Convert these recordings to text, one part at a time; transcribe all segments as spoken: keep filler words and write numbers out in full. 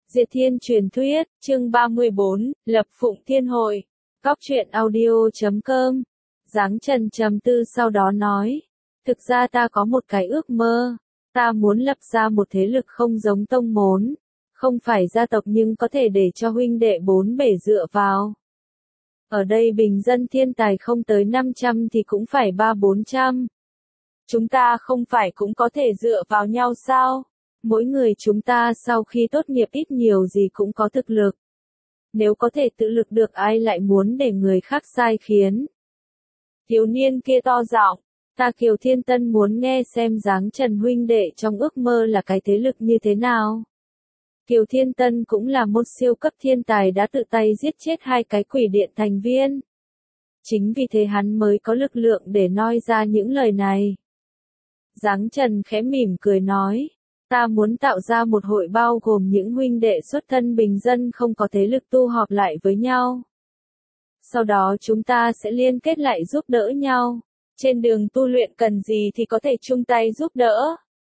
Diệt Thiên truyền thuyết, chương ba mươi bốn, Lập Phụng Thiên Hội. Góc truyện audio chấm com. Giáng Trần trầm tư sau đó nói. Thực ra ta có một cái ước mơ. Ta muốn lập ra một thế lực không giống tông môn. Không phải gia tộc nhưng có thể để cho huynh đệ bốn bể dựa vào. Ở đây bình dân thiên tài không tới năm trăm thì cũng phải ba bốn trăm. Chúng ta không phải cũng có thể dựa vào nhau sao? Mỗi người chúng ta sau khi tốt nghiệp ít nhiều gì cũng có thực lực. Nếu có thể tự lực được ai lại muốn để người khác sai khiến. Thiếu niên kia to giọng, ta Kiều Thiên Tân muốn nghe xem Giáng Trần huynh đệ trong ước mơ là cái thế lực như thế nào. Kiều Thiên Tân cũng là một siêu cấp thiên tài đã tự tay giết chết hai cái quỷ điện thành viên. Chính vì thế hắn mới có lực lượng để nói ra những lời này. Giáng Trần khẽ mỉm cười nói. Ta muốn tạo ra một hội bao gồm những huynh đệ xuất thân bình dân không có thế lực tu họp lại với nhau. Sau đó chúng ta sẽ liên kết lại giúp đỡ nhau. Trên đường tu luyện cần gì thì có thể chung tay giúp đỡ.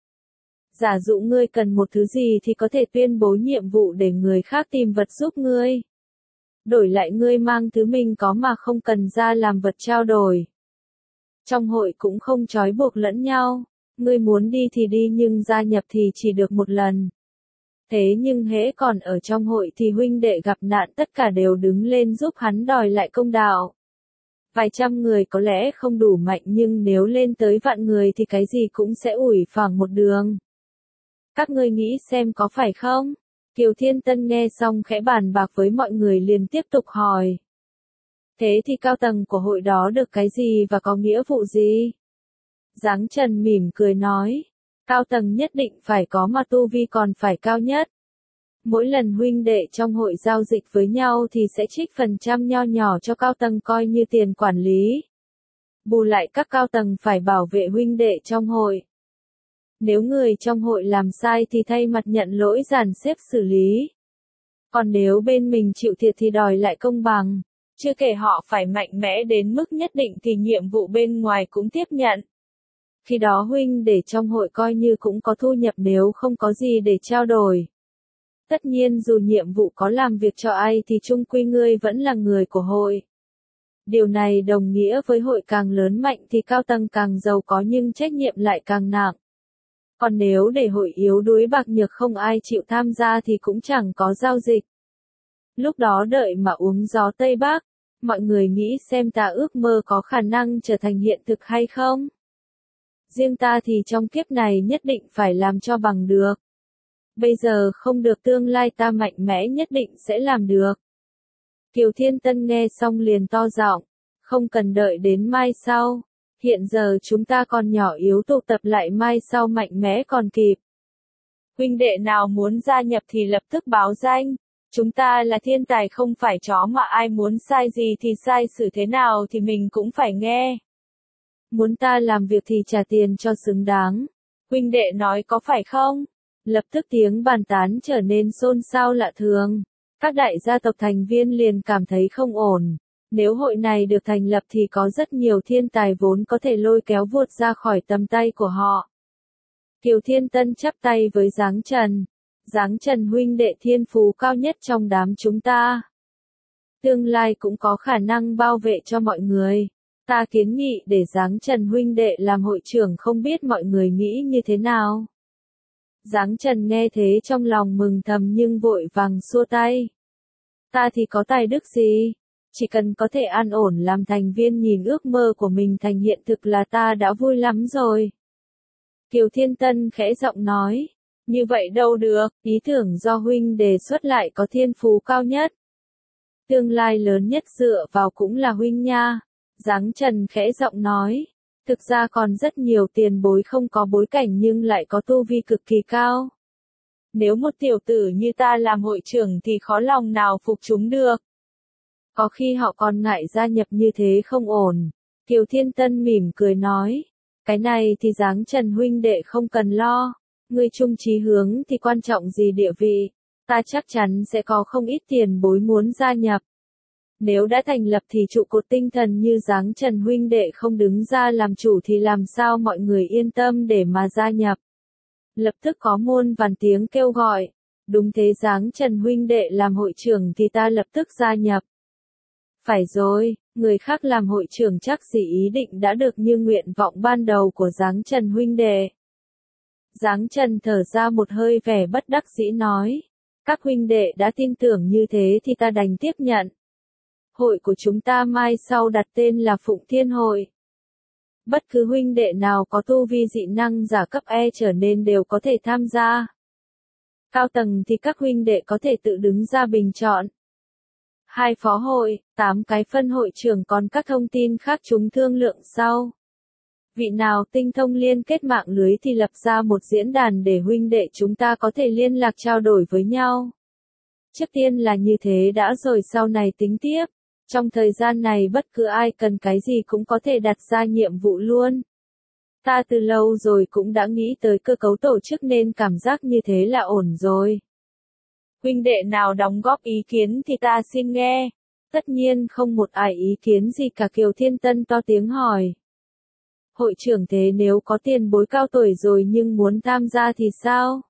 Giả dụ ngươi cần một thứ gì thì có thể tuyên bố nhiệm vụ để người khác tìm vật giúp ngươi. Đổi lại ngươi mang thứ mình có mà không cần ra làm vật trao đổi. Trong hội cũng không trói buộc lẫn nhau. Ngươi muốn đi thì đi nhưng gia nhập thì chỉ được một lần. Thế nhưng hễ còn ở trong hội thì huynh đệ gặp nạn tất cả đều đứng lên giúp hắn đòi lại công đạo. Vài trăm người có lẽ không đủ mạnh nhưng nếu lên tới vạn người thì cái gì cũng sẽ ủi phẳng một đường. Các ngươi nghĩ xem có phải không? Kiều Thiên Tân nghe xong khẽ bàn bạc với mọi người liền tiếp tục hỏi. Thế thì cao tầng của hội đó được cái gì và có nghĩa vụ gì? Giáng Trần mỉm cười nói, cao tầng nhất định phải có mà tu vi còn phải cao nhất. Mỗi lần huynh đệ trong hội giao dịch với nhau thì sẽ trích phần trăm nho nhỏ cho cao tầng coi như tiền quản lý. Bù lại các cao tầng phải bảo vệ huynh đệ trong hội. Nếu người trong hội làm sai thì thay mặt nhận lỗi dàn xếp xử lý. Còn nếu bên mình chịu thiệt thì đòi lại công bằng. Chưa kể họ phải mạnh mẽ đến mức nhất định thì nhiệm vụ bên ngoài cũng tiếp nhận. Khi đó huynh để trong hội coi như cũng có thu nhập nếu không có gì để trao đổi. Tất nhiên dù nhiệm vụ có làm việc cho ai thì chung quy ngươi vẫn là người của hội. Điều này đồng nghĩa với hội càng lớn mạnh thì cao tầng càng giàu có nhưng trách nhiệm lại càng nặng. Còn nếu để hội yếu đuối bạc nhược không ai chịu tham gia thì cũng chẳng có giao dịch. Lúc đó đợi mà uống gió Tây Bắc, mọi người nghĩ xem ta ước mơ có khả năng trở thành hiện thực hay không? Riêng ta thì trong kiếp này nhất định phải làm cho bằng được. Bây giờ không được tương lai ta mạnh mẽ nhất định sẽ làm được. Kiều Thiên Tân nghe xong liền to giọng, không cần đợi đến mai sau. Hiện giờ chúng ta còn nhỏ yếu tụ tập lại mai sau mạnh mẽ còn kịp. Huynh đệ nào muốn gia nhập thì lập tức báo danh. Chúng ta là thiên tài không phải chó mà ai muốn sai gì thì sai xử thế nào thì mình cũng phải nghe. Muốn ta làm việc thì trả tiền cho xứng đáng. Huynh đệ nói có phải không? Lập tức tiếng bàn tán trở nên xôn xao lạ thường. Các đại gia tộc thành viên liền cảm thấy không ổn. Nếu hội này được thành lập thì có rất nhiều thiên tài vốn có thể lôi kéo vuột ra khỏi tầm tay của họ. Kiều Thiên Tân chắp tay với Giáng Trần. Giáng Trần huynh đệ thiên phú cao nhất trong đám chúng ta. Tương lai cũng có khả năng bảo vệ cho mọi người. Ta kiến nghị để Giáng Trần huynh đệ làm hội trưởng không biết mọi người nghĩ như thế nào. Giáng Trần nghe thế trong lòng mừng thầm nhưng vội vàng xua tay. Ta thì có tài đức gì? Chỉ cần có thể an ổn làm thành viên nhìn ước mơ của mình thành hiện thực là ta đã vui lắm rồi. Kiều Thiên Tân khẽ giọng nói. Như vậy đâu được, ý tưởng do huynh đề xuất lại có thiên phú cao nhất. Tương lai lớn nhất dựa vào cũng là huynh nha. Giáng Trần khẽ giọng nói. Thực ra còn rất nhiều tiền bối không có bối cảnh nhưng lại có tu vi cực kỳ cao. Nếu một tiểu tử như ta làm hội trưởng thì khó lòng nào phục chúng được. Có khi họ còn ngại gia nhập như thế không ổn. Kiều Thiên Tân mỉm cười nói. Cái này thì Giáng Trần huynh đệ không cần lo. Người chung chí hướng thì quan trọng gì địa vị. Ta chắc chắn sẽ có không ít tiền bối muốn gia nhập. Nếu đã thành lập thì trụ cột tinh thần như Giáng Trần huynh đệ không đứng ra làm chủ thì làm sao mọi người yên tâm để mà gia nhập. Lập tức có muôn vàn tiếng kêu gọi. Đúng thế, Giáng Trần huynh đệ làm hội trưởng thì ta lập tức gia nhập. Phải rồi, người khác làm hội trưởng chắc gì ý định đã được như nguyện vọng ban đầu của Giáng Trần huynh đệ. Giáng Trần thở ra một hơi vẻ bất đắc dĩ nói. Các huynh đệ đã tin tưởng như thế thì ta đành tiếp nhận. Hội của chúng ta mai sau đặt tên là Phụng Thiên Hội. Bất cứ huynh đệ nào có tu vi dị năng giả cấp E trở nên đều có thể tham gia. Cao tầng thì các huynh đệ có thể tự đứng ra bình chọn. Hai phó hội, tám cái phân hội trưởng, còn các thông tin khác chúng thương lượng sau. Vị nào tinh thông liên kết mạng lưới thì lập ra một diễn đàn để huynh đệ chúng ta có thể liên lạc trao đổi với nhau. Trước tiên là như thế đã rồi sau này tính tiếp. Trong thời gian này bất cứ ai cần cái gì cũng có thể đặt ra nhiệm vụ luôn. Ta từ lâu rồi cũng đã nghĩ tới cơ cấu tổ chức nên cảm giác như thế là ổn rồi. Huynh đệ nào đóng góp ý kiến thì ta xin nghe. Tất nhiên không một ai ý kiến gì cả, Kiều Thiên Tân to tiếng hỏi. Hội trưởng thế nếu có tiền bối cao tuổi rồi nhưng muốn tham gia thì sao?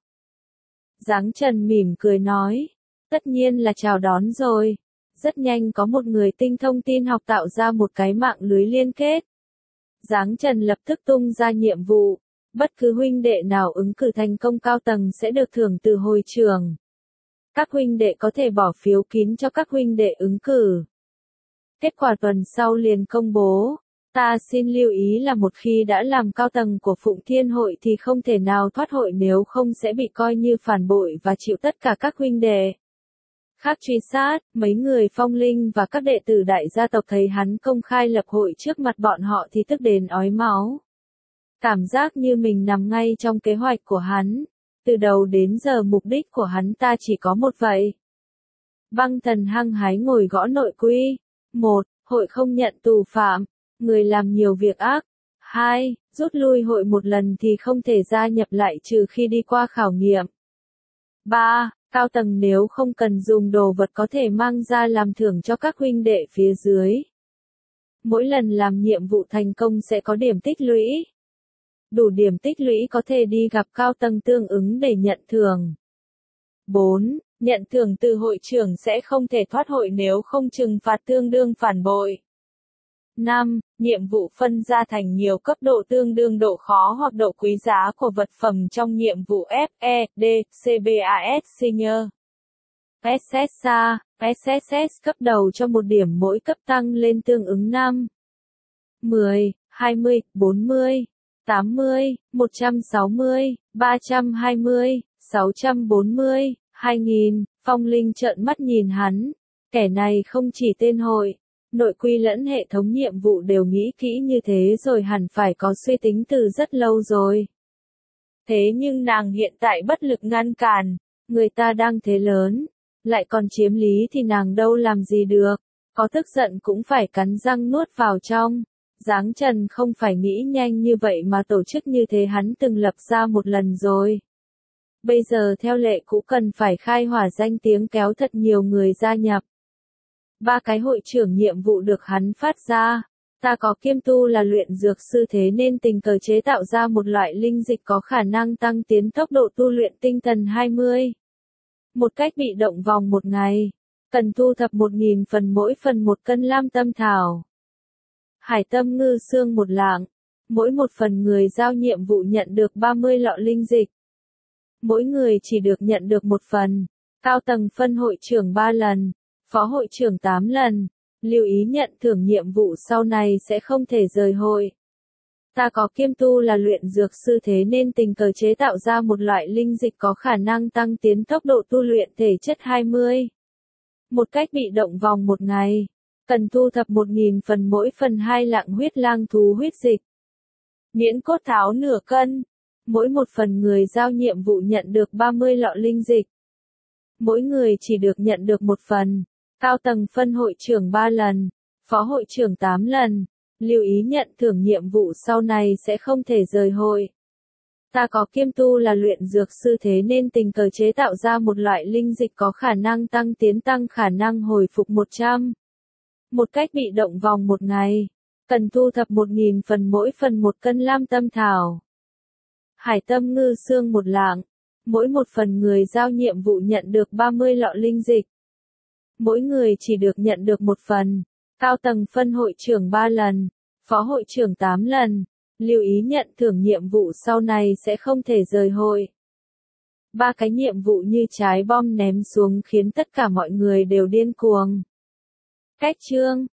Giáng Trần mỉm cười nói. Tất nhiên là chào đón rồi. Rất nhanh có một người tinh thông tin học tạo ra một cái mạng lưới liên kết. Giáng Trần lập tức tung ra nhiệm vụ. Bất cứ huynh đệ nào ứng cử thành công cao tầng sẽ được thưởng từ hội trưởng. Các huynh đệ có thể bỏ phiếu kín cho các huynh đệ ứng cử. Kết quả tuần sau liền công bố. Ta xin lưu ý là một khi đã làm cao tầng của Phụng Thiên Hội thì không thể nào thoát hội, nếu không sẽ bị coi như phản bội và chịu tất cả các huynh đệ khác truy sát. Mấy người phong linh và các đệ tử đại gia tộc thấy hắn công khai lập hội trước mặt bọn họ thì tức đến ói máu. Cảm giác như mình nằm ngay trong kế hoạch của hắn. Từ đầu đến giờ mục đích của hắn ta chỉ có một vậy. Băng Thần hăng hái ngồi gõ nội quy. một. Hội không nhận tù phạm, người làm nhiều việc ác. hai. Rút lui hội một lần thì không thể gia nhập lại trừ khi đi qua khảo nghiệm. ba. Cao tầng nếu không cần dùng đồ vật có thể mang ra làm thưởng cho các huynh đệ phía dưới. Mỗi lần làm nhiệm vụ thành công sẽ có điểm tích lũy. Đủ điểm tích lũy có thể đi gặp cao tầng tương ứng để nhận thưởng. bốn. Nhận thưởng từ hội trưởng sẽ không thể thoát hội nếu không trừng phạt tương đương phản bội. năm. Nhiệm vụ phân ra thành nhiều cấp độ tương đương độ khó hoặc độ quý giá của vật phẩm trong nhiệm vụ F E D C B A S Senior. ét ét a, ét ét ét cấp đầu cho một điểm mỗi cấp tăng lên tương ứng năm, mười, hai mươi, bốn mươi, tám mươi, một trăm sáu mươi, ba trăm hai mươi, sáu trăm bốn mươi, hai nghìn. Phong Linh trợn mắt nhìn hắn. Kẻ này không chỉ tên hội, nội quy lẫn hệ thống nhiệm vụ đều nghĩ kỹ như thế rồi, hẳn phải có suy tính từ rất lâu rồi. Thế nhưng nàng hiện tại bất lực ngăn cản, người ta đang thế lớn, lại còn chiếm lý thì nàng đâu làm gì được, có tức giận cũng phải cắn răng nuốt vào trong. Giáng Trần không phải nghĩ nhanh như vậy mà tổ chức như thế hắn từng lập ra một lần rồi. Bây giờ theo lệ cũ cần phải khai hỏa danh tiếng, kéo thật nhiều người gia nhập. Ba cái hội trưởng nhiệm vụ được hắn phát ra. Ta có kiêm tu là luyện dược sư, thế nên tình cờ chế tạo ra một loại linh dịch có khả năng tăng tiến tốc độ tu luyện tinh thần hai mươi. Một cách bị động vòng một ngày. Cần thu thập một nghìn phần, mỗi phần một cân lam tâm thảo. Hải tâm ngư xương một lạng. Mỗi một phần người giao nhiệm vụ nhận được ba mươi lọ linh dịch. Mỗi người chỉ được nhận được một phần. Cao tầng phân hội trưởng ba lần. Phó hội trưởng tám lần. Lưu ý nhận thưởng nhiệm vụ sau này sẽ không thể rời hội. Ta có kiêm tu là luyện dược sư, thế nên tình cờ chế tạo ra một loại linh dịch có khả năng tăng tiến tốc độ tu luyện thể chất hai mươi. Một cách bị động vòng một ngày. Cần thu thập một nghìn phần, mỗi phần hai lạng huyết lang thú huyết dịch. Miễn cốt tháo nửa cân. Mỗi một phần người giao nhiệm vụ nhận được ba mươi lọ linh dịch. Mỗi người chỉ được nhận được một phần. Cao tầng phân hội trưởng ba lần. Phó hội trưởng tám lần. Lưu ý nhận thưởng nhiệm vụ sau này sẽ không thể rời hội. Ta có kiêm tu là luyện dược sư, thế nên tình cờ chế tạo ra một loại linh dịch có khả năng tăng tiến tăng khả năng hồi phục một trăm. Một cách bị động vòng một ngày. Cần thu thập một nghìn phần, mỗi phần một cân lam tâm thảo. Hải tâm ngư xương một lạng. Mỗi một phần người giao nhiệm vụ nhận được ba mươi lọ linh dịch. Mỗi người chỉ được nhận được một phần. Cao tầng phân hội trưởng ba lần, phó hội trưởng tám lần. Lưu ý nhận thưởng nhiệm vụ sau này sẽ không thể rời hội. Ba cái nhiệm vụ như trái bom ném xuống khiến tất cả mọi người đều điên cuồng. Cách chương